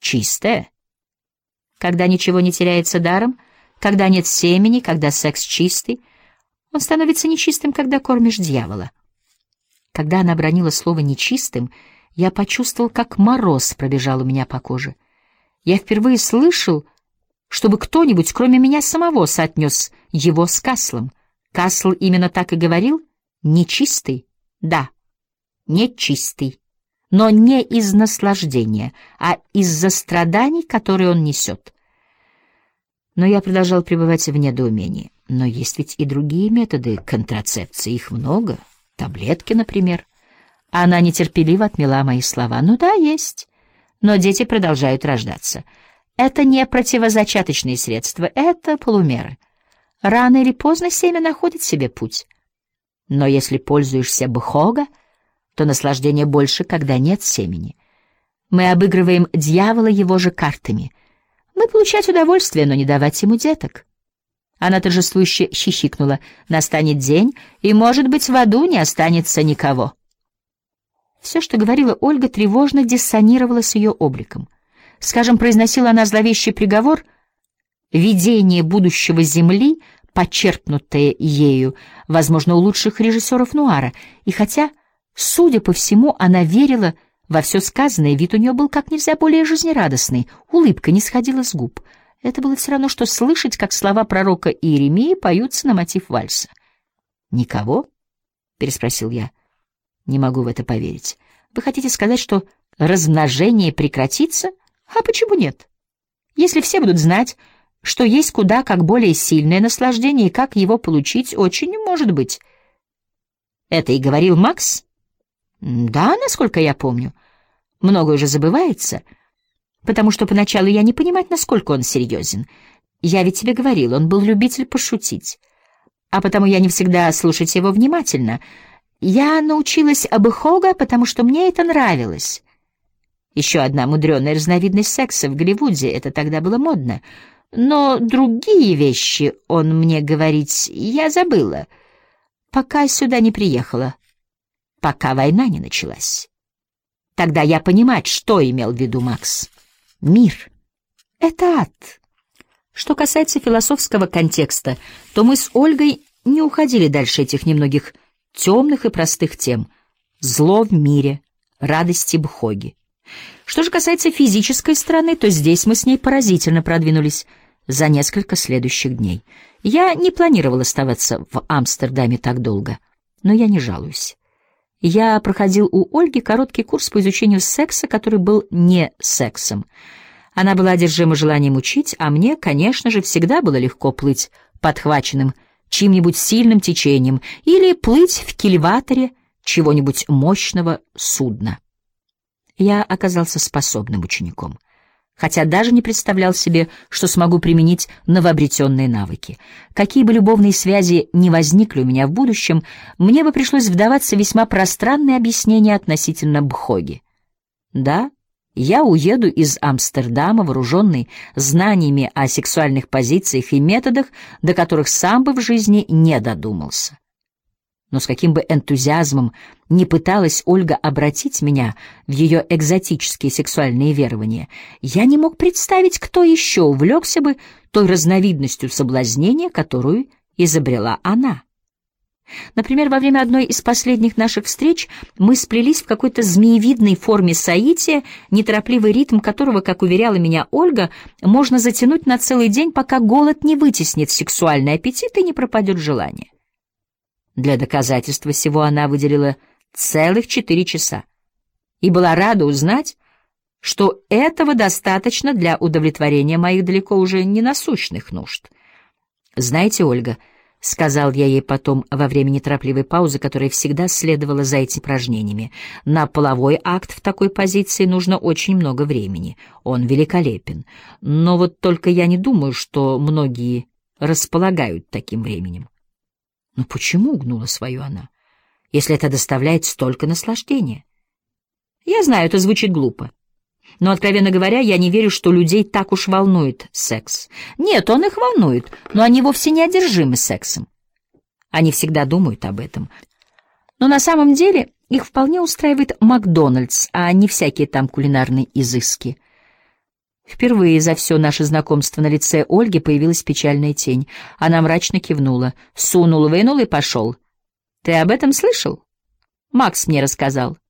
чистое. Когда ничего не теряется даром, когда нет семени, когда секс чистый, он становится нечистым, когда кормишь дьявола. Когда она бранила слово «нечистым», я почувствовал, как мороз пробежал у меня по коже. Я впервые слышал, чтобы кто-нибудь, кроме меня самого, соотнес его с Каслом. Касл именно так и говорил: «Нечистый?» Да, нечистый, но не из наслаждения, а из-за страданий, которые он несет. Но я продолжал пребывать в недоумении. Но есть ведь и другие методы контрацепции, их много. Таблетки, например. Она нетерпеливо отмела мои слова. Ну да, есть. Но дети продолжают рождаться. Это не противозачаточные средства, это полумеры. Рано или поздно семя находит себе путь. Но если пользуешься бхога, то наслаждение больше, когда нет семени. Мы обыгрываем дьявола его же картами. Мы получать удовольствие, но не давать ему деток. Она торжествующе хихикнула. Настанет день, и, может быть, в аду не останется никого. Все, что говорила Ольга, тревожно диссонировало с ее обликом. Скажем, произносила она зловещий приговор: видение будущего Земли, почерпнутое ею, возможно, у лучших режиссеров нуара. И хотя, судя по всему, она верила во все сказанное, вид у нее был как нельзя более жизнерадостный, улыбка не сходила с губ. Это было все равно, что слышать, как слова пророка Иеремии поются на мотив вальса. «Никого?» — переспросил я. «Не могу в это поверить. Вы хотите сказать, что размножение прекратится? А почему нет? Если все будут знать, что есть куда как более сильное наслаждение и как его получить, очень может быть». «Это и говорил Макс?» «Да, насколько я помню. Многое уже забывается, потому что поначалу я не понимать, насколько он серьезен. Я ведь тебе говорил, он был любитель пошутить, а потому я не всегда слушать его внимательно. Я научилась бхога, потому что мне это нравилось. Еще одна мудреная разновидность секса в Голливуде, это тогда было модно. Но другие вещи он мне говорить я забыла, пока сюда не приехала, пока война не началась. Тогда я понимать, что имел в виду Макс. Мир — это ад. Что касается философского контекста, то мы с Ольгой не уходили дальше этих немногих темных и простых тем: зло в мире, радости бхоги. Что же касается физической стороны, то здесь мы с ней поразительно продвинулись за несколько следующих дней. Я не планировал оставаться в Амстердаме так долго, но я не жалуюсь. Я проходил у Ольги короткий курс по изучению секса, который был не сексом. Она была одержима желанием учить, а мне, конечно же, всегда было легко плыть подхваченным чьим-нибудь сильным течением или плыть в кильваторе чего-нибудь мощного судна. Я оказался способным учеником, хотя даже не представлял себе, что смогу применить новообретенные навыки. Какие бы любовные связи ни возникли у меня в будущем, мне бы пришлось вдаваться в весьма пространные объяснения относительно бхоги. Да, я уеду из Амстердама, вооруженный знаниями о сексуальных позициях и методах, до которых сам бы в жизни не додумался. Но с каким бы энтузиазмом ни пыталась Ольга обратить меня в ее экзотические сексуальные верования, я не мог представить, кто еще увлекся бы той разновидностью соблазнения, которую изобрела она. Например, во время одной из последних наших встреч мы сплелись в какой-то змеевидной форме соития, неторопливый ритм которого, как уверяла меня Ольга, можно затянуть на целый день, пока голод не вытеснит сексуальный аппетит и не пропадет желание. Для доказательства всего она выделила целых 4 часа и была рада узнать, что этого достаточно для удовлетворения моих далеко уже не насущных нужд. «Знаете, Ольга», — сказал я ей потом во время неторопливой паузы, которая всегда следовала за этими упражнениями, «на половой акт в такой позиции нужно очень много времени. Он великолепен. Но вот только я не думаю, что многие располагают таким временем». «Но почему?» — угнула свою она. «Если это доставляет столько наслаждения?» «Я знаю, это звучит глупо. Но, откровенно говоря, я не верю, что людей так уж волнует секс. Нет, он их волнует, но они вовсе не одержимы сексом. Они всегда думают об этом. Но на самом деле их вполне устраивает Макдональдс, а не всякие там кулинарные изыски. Впервые за все наше знакомство на лице Ольги появилась печальная тень. Она мрачно кивнула. Сунул, вынул и пошел. Ты об этом слышал? Макс мне рассказал.